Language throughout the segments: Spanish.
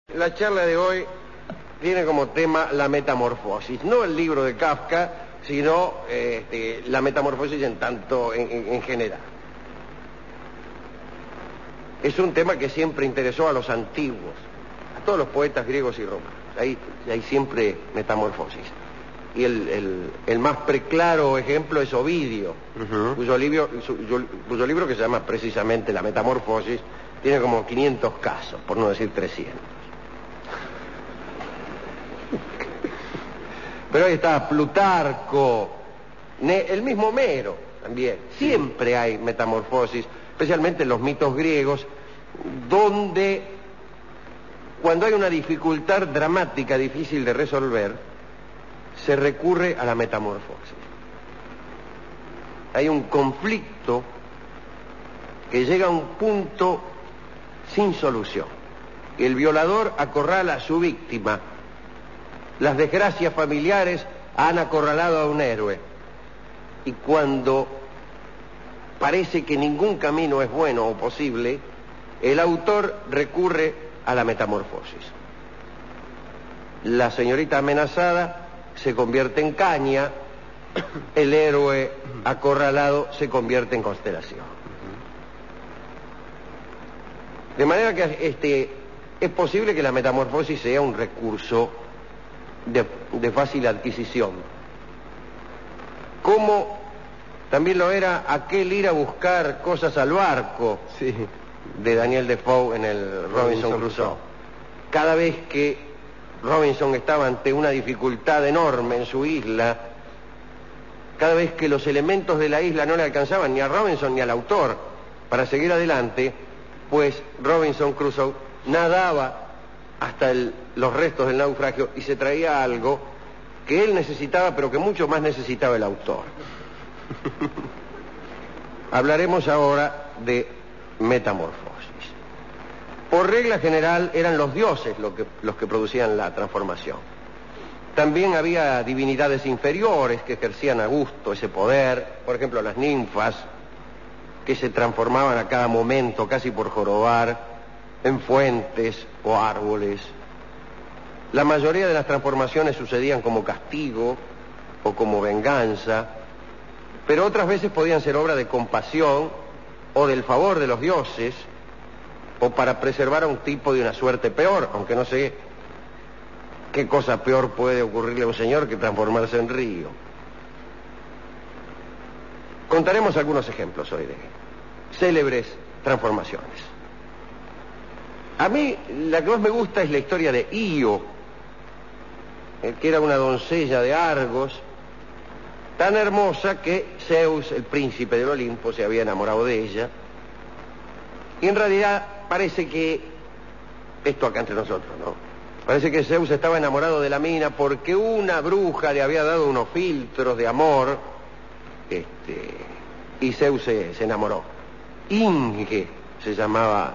La charla de hoy tiene como tema la metamorfosis, no el libro de Kafka, sino la metamorfosis en general. Es un tema que siempre interesó a los antiguos, a todos los poetas griegos y romanos. Hay siempre metamorfosis. Y el más preclaro ejemplo es Ovidio, cuyo libro, que se llama precisamente La Metamorfosis, tiene como 500 casos, por no decir 300. Pero ahí está Plutarco, el mismo Homero también. Siempre hay metamorfosis, especialmente en los mitos griegos, donde cuando hay una dificultad dramática difícil de resolver, se recurre a la metamorfosis. Hay un conflicto que llega a un punto sin solución. El violador acorrala a su víctima. Las desgracias familiares han acorralado a un héroe. Y cuando parece que ningún camino es bueno o posible, el autor recurre a la metamorfosis. La señorita amenazada se convierte en caña, el héroe acorralado se convierte en constelación. De manera que es posible que la metamorfosis sea un recurso de fácil adquisición, como también lo era aquel ir a buscar cosas al barco de Daniel Defoe en el Robinson Crusoe. Cada vez que Robinson estaba ante una dificultad enorme en su isla, cada vez que los elementos de la isla no le alcanzaban ni a Robinson ni al autor para seguir adelante, pues Robinson Crusoe nadaba hasta los restos del naufragio y se traía algo que él necesitaba, pero que mucho más necesitaba el autor. Hablaremos ahora de metamorfosis. Por regla general eran los dioses los que producían la transformación. También había divinidades inferiores que ejercían a gusto ese poder, por ejemplo las ninfas, que se transformaban a cada momento, casi por jorobar, en fuentes o árboles. La mayoría de las transformaciones sucedían como castigo o como venganza, pero otras veces podían ser obra de compasión o del favor de los dioses, o para preservar a un tipo de una suerte peor, aunque no sé qué cosa peor puede ocurrirle a un señor que transformarse en río. Contaremos algunos ejemplos hoy de célebres transformaciones. A mí la que más me gusta es la historia de Io, que era una doncella de Argos, tan hermosa que Zeus, el príncipe del Olimpo, se había enamorado de ella. Y en realidad parece que, esto acá entre nosotros, ¿no? Parece que Zeus estaba enamorado de la mina porque una bruja le había dado unos filtros de amor, y Zeus se enamoró. Inge se llamaba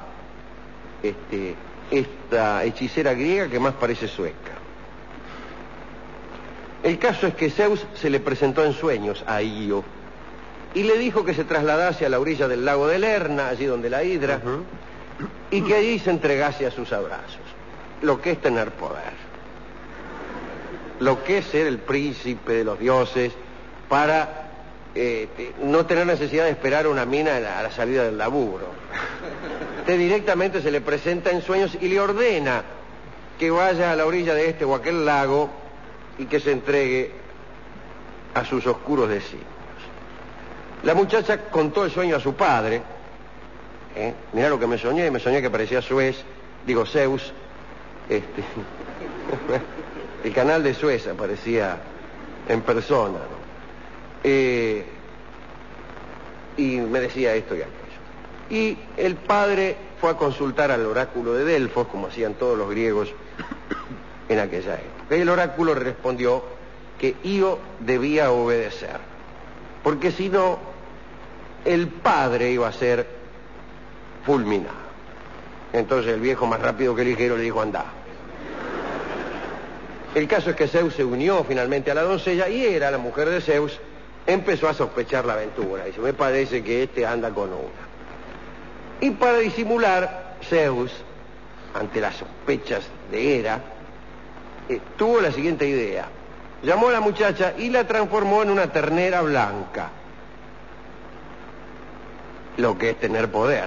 esta hechicera griega que más parece sueca. El caso es que Zeus se le presentó en sueños a Io y le dijo que se trasladase a la orilla del lago de Lerna, allí donde la hidra, y que allí se entregase a sus abrazos. Lo que es tener poder, lo que es ser el príncipe de los dioses para no tener necesidad de esperar una mina a la salida del laburo. Directamente se le presenta en sueños y le ordena que vaya a la orilla de este o aquel lago y que se entregue a sus oscuros designios. La muchacha contó el sueño a su padre. Mirá lo que me soñé que parecía Zeus. El canal de Suez aparecía en persona, ¿no? Y me decía esto y aquello. Y el padre fue a consultar al oráculo de Delfos, como hacían todos los griegos en aquella época. Y el oráculo respondió que Io debía obedecer, porque si no, el padre iba a ser fulminado. Entonces el viejo, más rápido que el ligero, le dijo: andá. El caso es que Zeus se unió finalmente a la doncella y Hera, la mujer de Zeus, empezó a sospechar la aventura. Dice: me parece que anda con una. Y para disimular, Zeus ante las sospechas de Hera, tuvo la siguiente idea. Llamó a la muchacha y la transformó en una ternera blanca. Lo que es tener poder.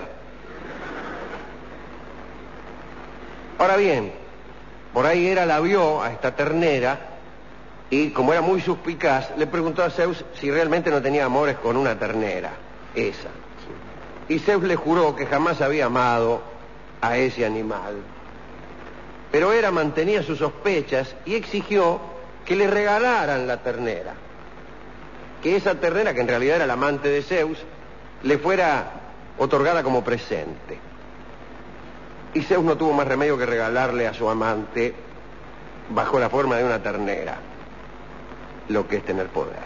Ahora bien, por ahí Hera la vio a esta ternera y, como era muy suspicaz, le preguntó a Zeus si realmente no tenía amores con una ternera, esa. Y Zeus le juró que jamás había amado a ese animal. Pero Hera mantenía sus sospechas y exigió que le regalaran la ternera. Que esa ternera, que en realidad era la amante de Zeus, le fuera otorgada como presente. Y Zeus no tuvo más remedio que regalarle a su amante bajo la forma de una ternera, lo que es tener poder.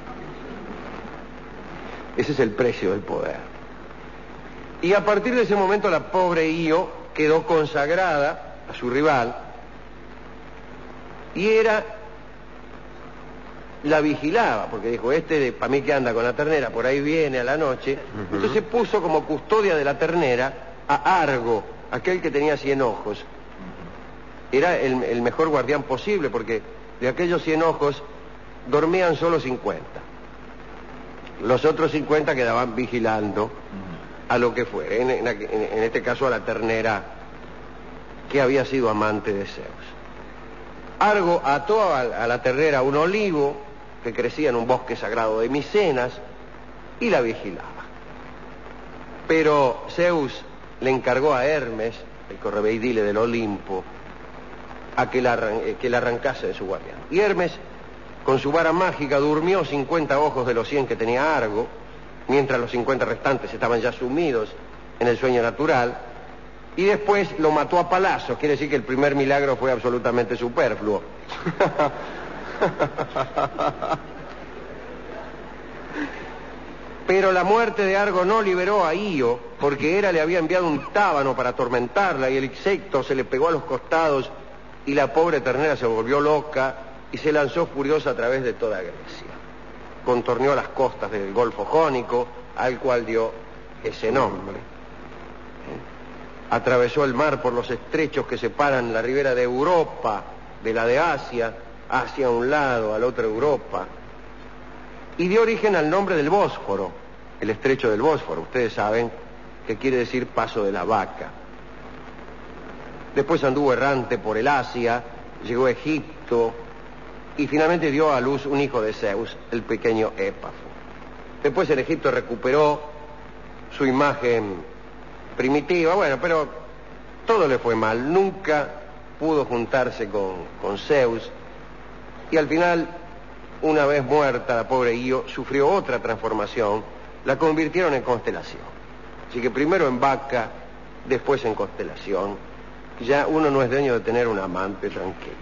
Ese es el precio del poder. Y a partir de ese momento la pobre Io quedó consagrada a su rival y Hera la vigilaba, porque dijo, para mí que anda con la ternera, por ahí viene a la noche. Entonces puso como custodia de la ternera a Argo, aquel que tenía 100 ojos. Era el mejor guardián posible, porque de aquellos 100 ojos dormían solo 50. Los otros 50 quedaban vigilando a lo que fuera, en este caso a la ternera que había sido amante de Zeus. Argo ató a la ternera un olivo que crecía en un bosque sagrado de Micenas y la vigilaba. Pero Zeus le encargó a Hermes, el correveidile del Olimpo, a que la arrancase de su guardián. Y Hermes, con su vara mágica, durmió 50 ojos de los 100 que tenía Argo, mientras los 50 restantes estaban ya sumidos en el sueño natural, y después lo mató a palazos. Quiere decir que el primer milagro fue absolutamente superfluo. Pero la muerte de Argo no liberó a Io, porque Hera le había enviado un tábano para atormentarla y el insecto se le pegó a los costados y la pobre ternera se volvió loca y se lanzó furiosa a través de toda Grecia. Contorneó las costas del Golfo Jónico, al cual dio ese nombre. Atravesó el mar por los estrechos que separan la ribera de Europa de la de Asia, hacia un lado, a la otra Europa, y dio origen al nombre del Bósforo, el estrecho del Bósforo. Ustedes saben que quiere decir paso de la vaca. Después anduvo errante por el Asia, llegó a Egipto y finalmente dio a luz un hijo de Zeus, el pequeño Épafo. Después en Egipto recuperó su imagen primitiva, pero todo le fue mal, nunca pudo juntarse con Zeus y al final, una vez muerta la pobre Io, sufrió otra transformación, la convirtieron en constelación. Así que primero en vaca, después en constelación. Ya uno no es dueño de tener un amante tranquilo.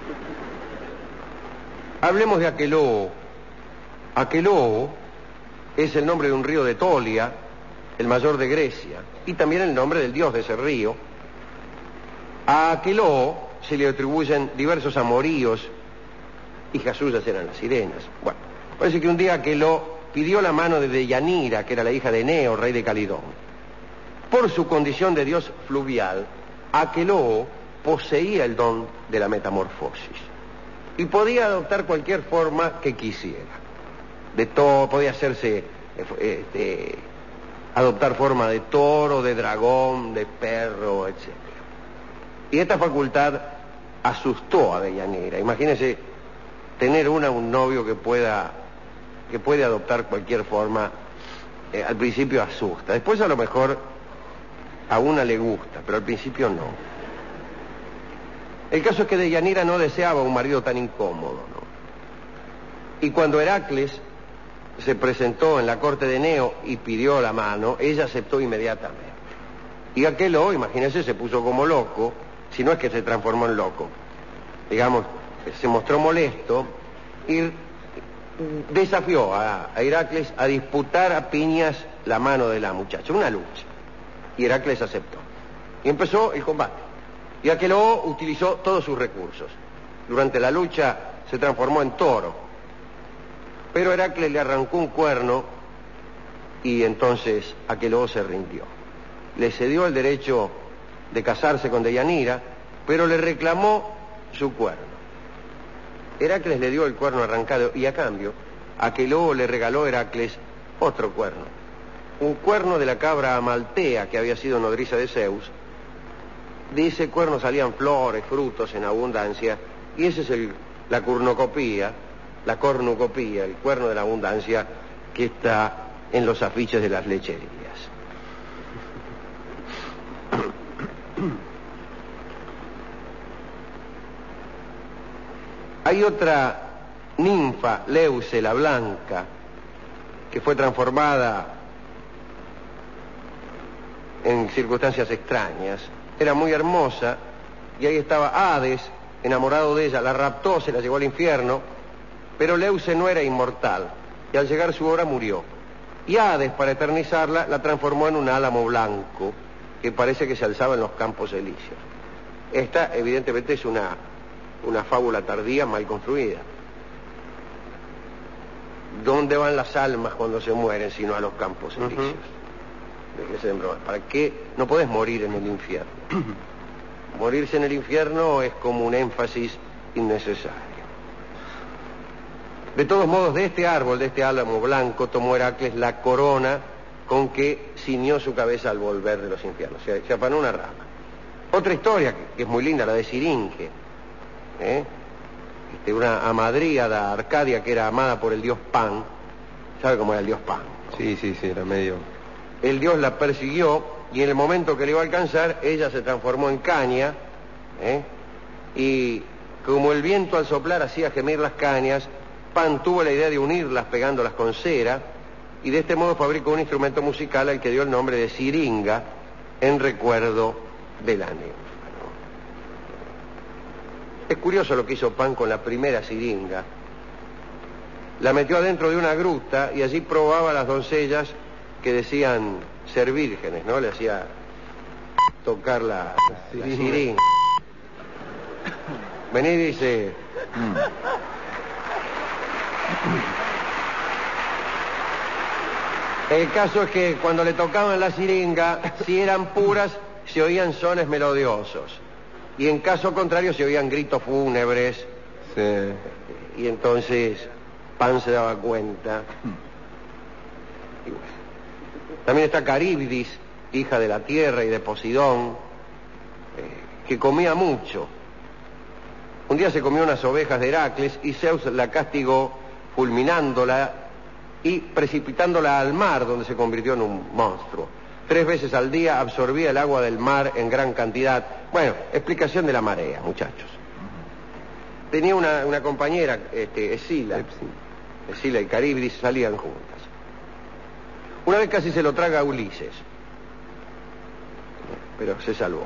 Hablemos de Aqueloo. Aqueloo es el nombre de un río de Tolia, el mayor de Grecia, y también el nombre del dios de ese río. A Aqueloo se le atribuyen diversos amoríos, hijas suyas eran las sirenas. Bueno, parece que un día Aqueloo pidió la mano de Deyanira, que era la hija de Eneo, rey de Calidón. Por su condición de dios fluvial, Aqueloo poseía el don de la metamorfosis y podía adoptar cualquier forma que quisiera. De todo, podía hacerse, adoptar forma de toro, de dragón, de perro, etc. Y esta facultad asustó a Deyanira. Imagínense tener un novio que puede adoptar cualquier forma. Al principio asusta, después a lo mejor a una le gusta, pero al principio no. El caso es que Deyanira no deseaba un marido tan incómodo, ¿no? Y cuando Heracles se presentó en la corte de Eneo y pidió la mano, ella aceptó inmediatamente. Y Aqueloo, imagínense, se puso como loco, si no es que se transformó en loco. Digamos, se mostró molesto y desafió a Heracles a disputar a piñas la mano de la muchacha, una lucha. Y Heracles aceptó. Y empezó el combate. Y Aqueloo utilizó todos sus recursos. Durante la lucha se transformó en toro. Pero Heracles le arrancó un cuerno y entonces Aqueloo se rindió. Le cedió el derecho de casarse con Deyanira, pero le reclamó su cuerno. Heracles le dio el cuerno arrancado y a cambio, Aqueloo le regaló a Heracles otro cuerno, un cuerno de la cabra Amaltea que había sido nodriza de Zeus. De ese cuerno salían flores, frutos en abundancia, y ese es la cornucopía, el cuerno de la abundancia que está en los afiches de las lecherías. Hay otra ninfa, Leuce, la blanca, que fue transformada en circunstancias extrañas. Era muy hermosa y ahí estaba Hades, enamorado de ella, la raptó, se la llevó al infierno, pero Leuce no era inmortal y al llegar su hora murió. Y Hades, para eternizarla, la transformó en un álamo blanco que parece que se alzaba en los campos elíseos. Esta, evidentemente, es una fábula tardía mal construida. ¿Dónde van las almas cuando se mueren sino a los campos elíseos? ¿Para qué? No podés morir en el infierno. Morirse en el infierno es como un énfasis innecesario. De todos modos, de este árbol, de este álamo blanco, tomó Heracles la corona con que ciñó su cabeza al volver de los infiernos. Se afanó una rama. Otra historia que es muy linda, la de Siringe, una amadríada Arcadia que era amada por el dios Pan. ¿Sabe cómo era el dios Pan? Sí, era medio... El dios la persiguió y en el momento que le iba a alcanzar, ella se transformó en caña, y como el viento al soplar hacía gemir las cañas, Pan tuvo la idea de unirlas pegándolas con cera, y de este modo fabricó un instrumento musical al que dio el nombre de siringa, en recuerdo de la ninfa. Es curioso lo que hizo Pan con la primera siringa. La metió adentro de una gruta y allí probaba a las doncellas que decían ser vírgenes, ¿no? Le hacía tocar la siringa. Vení y dice... El caso es que cuando le tocaban la siringa, si eran puras, se oían sones melodiosos. Y en caso contrario, se oían gritos fúnebres. Sí. Y entonces Pan se daba cuenta. Y bueno. También está Caríbdis, hija de la tierra y de Posidón, que comía mucho. Un día se comió unas ovejas de Heracles y Zeus la castigó fulminándola y precipitándola al mar, donde se convirtió en un monstruo. 3 veces al día absorbía el agua del mar en gran cantidad. Bueno, explicación de la marea, muchachos. Tenía una compañera, Escila y Caríbdis salían juntas. Una vez casi se lo traga a Ulises, pero se salvó.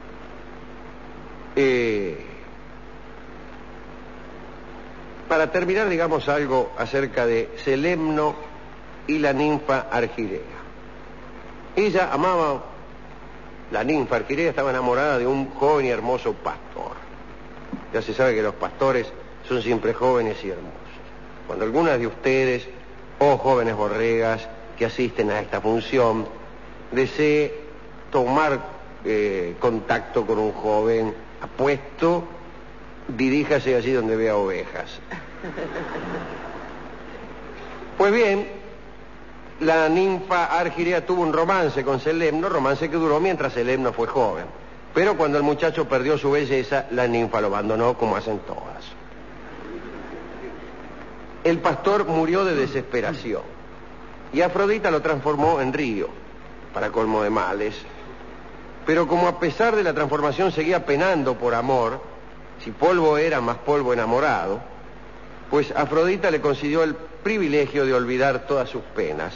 Para terminar, digamos algo acerca de Celemno y la ninfa Argirea. Ella amaba, la ninfa Argirea estaba enamorada de un joven y hermoso pastor. Ya se sabe que los pastores son siempre jóvenes y hermosos. Cuando algunas de ustedes, jóvenes borregas, que asisten a esta función, desee tomar contacto con un joven apuesto, diríjase allí donde vea ovejas. Pues bien, la ninfa Argirea tuvo un romance con Celemno, romance que duró mientras Celemno fue joven. Pero cuando el muchacho perdió su belleza, la ninfa lo abandonó, como hacen todas. El pastor murió de desesperación y Afrodita lo transformó en río, para colmo de males. Pero como a pesar de la transformación seguía penando por amor, si polvo era, más polvo enamorado, pues Afrodita le concedió el privilegio de olvidar todas sus penas.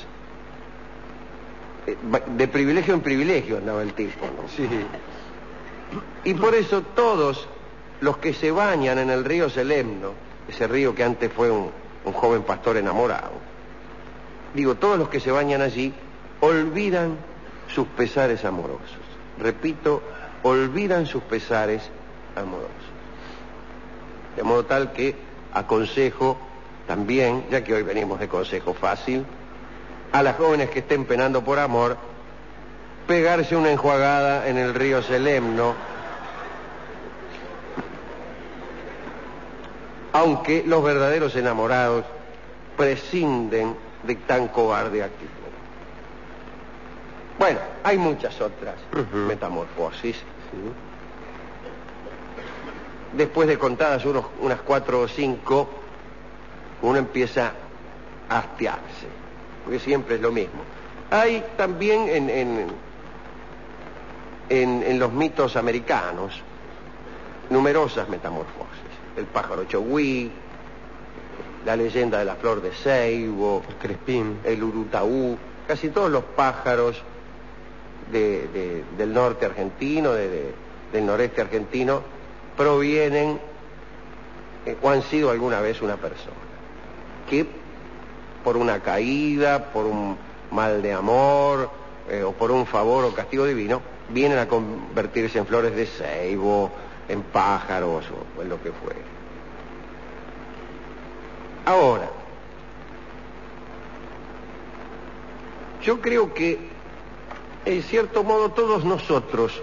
De privilegio en privilegio andaba el tipo, ¿no? Sí. Y por eso todos los que se bañan en el río Celemno, ese río que antes fue un joven pastor enamorado, todos los que se bañan allí olvidan sus pesares amorosos. Repito, olvidan sus pesares amorosos. De modo tal que aconsejo también, ya que hoy venimos de consejo fácil, a las jóvenes que estén penando por amor, pegarse una enjuagada en el río Selemno, aunque los verdaderos enamorados prescinden de tan cobarde actitud. Bueno, hay muchas otras metamorfosis. Después de contadas unas 4 o 5, uno empieza a hastiarse, porque siempre es lo mismo. Hay también en los mitos americanos numerosas metamorfosis. El pájaro chogüí, la leyenda de la flor de ceibo, el crespín, el urutaú, casi todos los pájaros del norte argentino, del noreste argentino, provienen o han sido alguna vez una persona que por una caída, por un mal de amor o por un favor o castigo divino vienen a convertirse en flores de ceibo, en pájaros o en lo que fuere. Ahora, yo creo que en cierto modo todos nosotros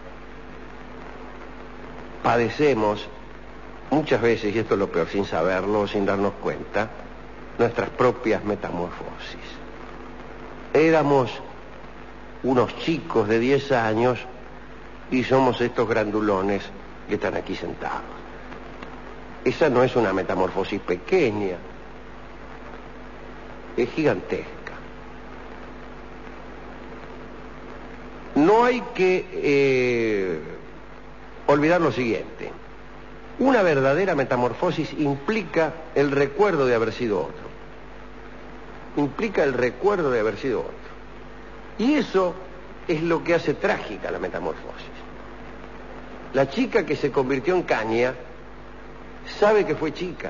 padecemos muchas veces, y esto es lo peor, sin saberlo, sin darnos cuenta, nuestras propias metamorfosis. Éramos unos chicos de 10 años y somos estos grandulones que están aquí sentados. Esa no es una metamorfosis pequeña, es gigantesca. No hay que olvidar lo siguiente: una verdadera metamorfosis implica el recuerdo de haber sido otro. Implica el recuerdo de haber sido otro. Y eso es lo que hace trágica la metamorfosis. La chica que se convirtió en caña sabe que fue chica.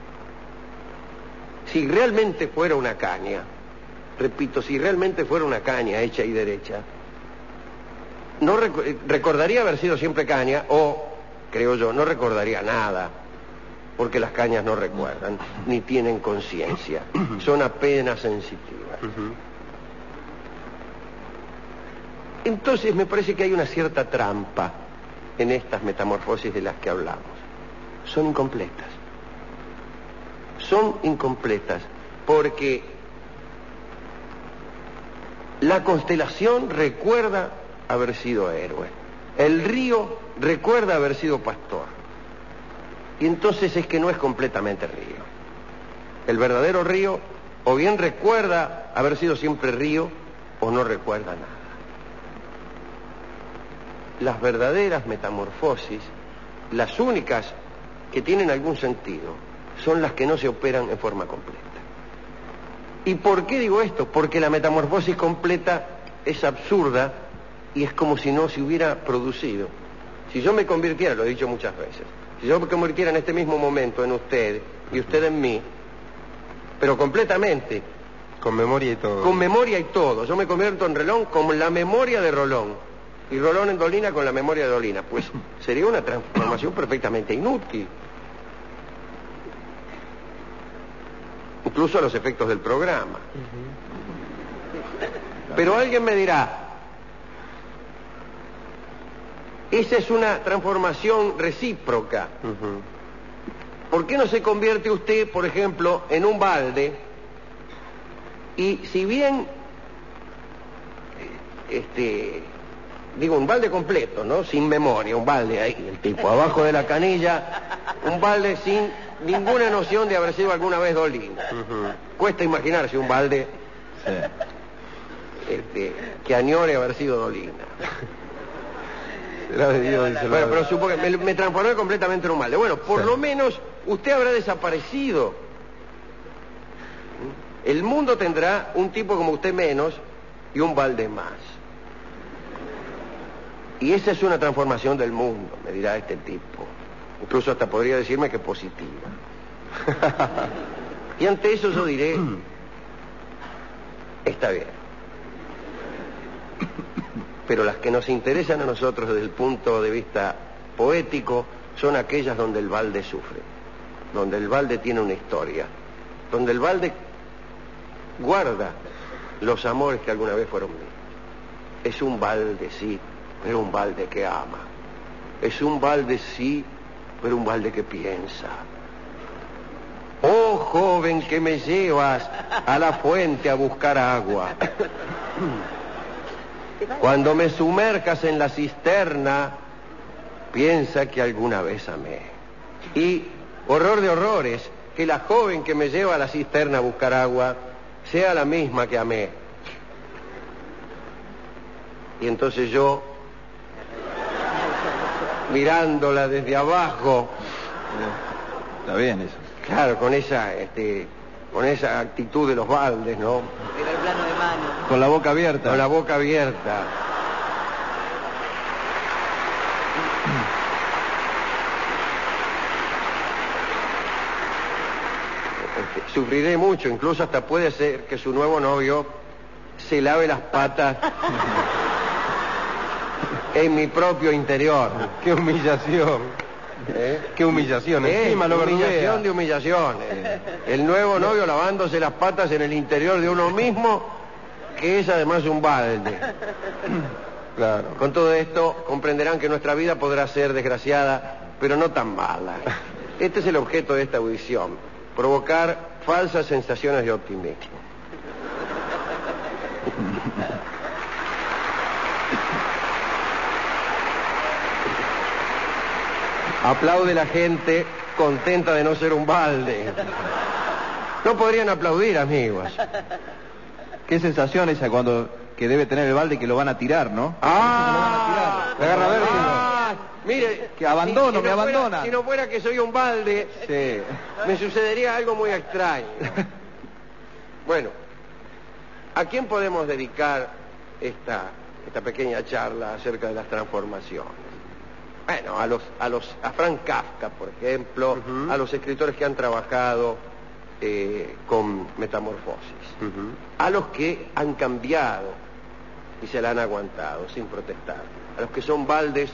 Si realmente fuera una caña, repito, si realmente fuera una caña hecha y derecha, no recordaría haber sido siempre caña, o, creo yo, no recordaría nada, porque las cañas no recuerdan, ni tienen conciencia, son apenas sensitivas. Entonces me parece que hay una cierta trampa en estas metamorfosis de las que hablamos. Son incompletas. Son incompletas porque la constelación recuerda haber sido héroe. El río recuerda haber sido pastor. Y entonces es que no es completamente río. El verdadero río o bien recuerda haber sido siempre río o no recuerda nada. Las verdaderas metamorfosis, las únicas que tienen algún sentido, son las que no se operan en forma completa. ¿Y por qué digo esto? Porque la metamorfosis completa es absurda y es como si no se hubiera producido. Si yo me convirtiera, lo he dicho muchas veces, si yo me convirtiera en este mismo momento en usted y usted en mí, pero completamente, con memoria y todo. Con memoria y todo. Yo me convierto en Rolón con la memoria de Rolón. Y Rolón en Dolina con la memoria de Dolina. Pues sería una transformación perfectamente inútil. Incluso a los efectos del programa. Pero alguien me dirá, esa es una transformación recíproca. ¿Por qué no se convierte usted, por ejemplo, en un balde? Y si bien, digo, un balde completo, ¿no? Sin memoria, un balde ahí, el tipo, abajo de la canilla, un balde sin ninguna noción de haber sido alguna vez Dolina. Cuesta imaginarse un balde que añore haber sido Dolina. Bueno, pero supongo que me transformé completamente en un balde. Bueno, por lo menos usted habrá desaparecido. El mundo tendrá un tipo como usted menos y un balde más. Y esa es una transformación del mundo, me dirá este tipo. Incluso hasta podría decirme que positiva. Y ante eso yo diré, está bien. Pero las que nos interesan a nosotros desde el punto de vista poético son aquellas donde el balde sufre, donde el balde tiene una historia, donde el balde guarda los amores que alguna vez fueron míos. Es un balde, sí, pero un balde que ama. Es un balde, sí, pero un balde que piensa. Oh, joven, que me llevas a la fuente a buscar agua. Cuando me sumerjas en la cisterna, piensa que alguna vez amé. Y, horror de horrores, que la joven que me lleva a la cisterna a buscar agua sea la misma que amé. Y entonces yo, mirándola desde abajo... Está bien eso. Claro, con esa actitud de los baldes, ¿no? Era el plano de mano. Con la boca abierta. Con la boca abierta. Sufriré mucho, incluso hasta puede ser que su nuevo novio se lave las patas en mi propio interior. ¡Qué humillación! ¡Qué humillación! Encima lo humillación verdudea. de humillaciones. El nuevo novio lavándose las patas en el interior de uno mismo, que es además un balde. Claro. Con todo esto comprenderán que nuestra vida podrá ser desgraciada, pero no tan mala. Este es el objeto de esta audición: provocar falsas sensaciones de optimismo. Aplaude la gente contenta de no ser un balde. No podrían aplaudir, amigos. Qué sensación esa que debe tener el balde, que lo van a tirar, ¿no? ¡Ah! Me agarra vértigo. Mire, Que abandono, me abandona. Si no fuera que soy un balde, Sí. me sucedería algo muy extraño. Bueno, ¿a quién podemos dedicar esta pequeña charla acerca de las transformaciones? Bueno, a Frank Kafka, por ejemplo, a los escritores que han trabajado con Metamorfosis, a los que han cambiado y se la han aguantado sin protestar, a los que son baldes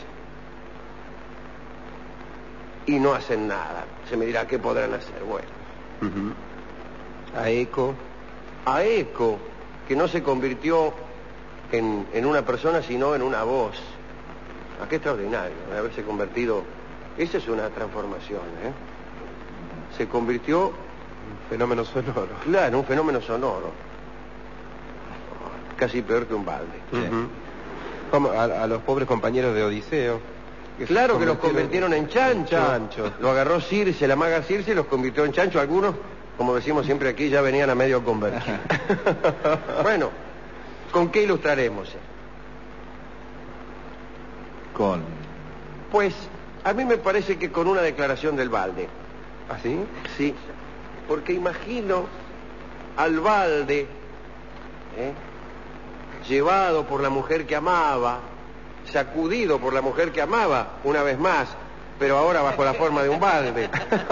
y no hacen nada. Se me dirá, ¿qué podrán hacer? Bueno, A Eco. a Eco, que no se convirtió en una persona, sino en una voz. Ah, qué extraordinario, haberse convertido. Esa es una transformación, ¿eh? Se convirtió, Fenómeno sonoro. claro, en un fenómeno sonoro. Casi peor que un balde. Ujú. Como a los pobres compañeros de Odiseo. Claro que los convirtieron en chancho. chanchos. Lo agarró Circe, la maga Circe, y los convirtió en chancho. Algunos, como decimos siempre aquí, ya venían a medio convertir. Bueno, ¿con qué ilustraremos? Pues a mí me parece que con una declaración del balde. ¿Así? Sí, porque imagino al balde llevado por la mujer que amaba, sacudido por la mujer que amaba, una vez más, pero ahora bajo la forma de un balde.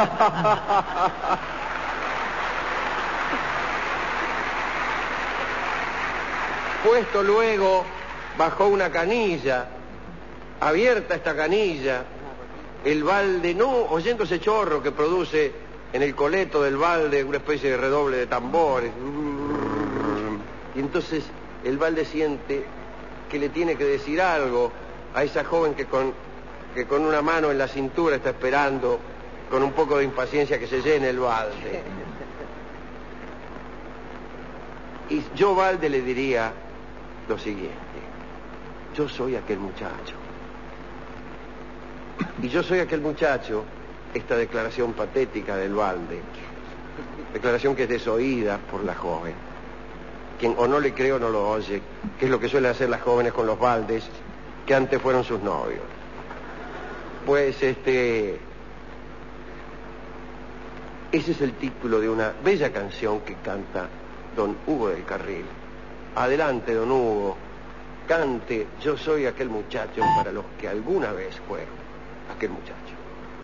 Puesto luego bajo una canilla, abierta esta canilla, el balde, no oyendo ese chorro que produce en el coleto del balde una especie de redoble de tambores. Y entonces el balde siente que le tiene que decir algo a esa joven que con una mano en la cintura está esperando con un poco de impaciencia que se llene el balde. Y yo, balde, le diría lo siguiente: yo soy aquel muchacho. Y yo soy aquel muchacho, esta declaración patética del balde, declaración que es desoída por la joven. Quien o no le cree o no lo oye, que es lo que suelen hacer las jóvenes con los baldes, que antes fueron sus novios. Pues ese es el título de una bella canción que canta don Hugo del Carril. Adelante, don Hugo, cante Yo soy aquel muchacho para los que alguna vez fueron aquel muchacho.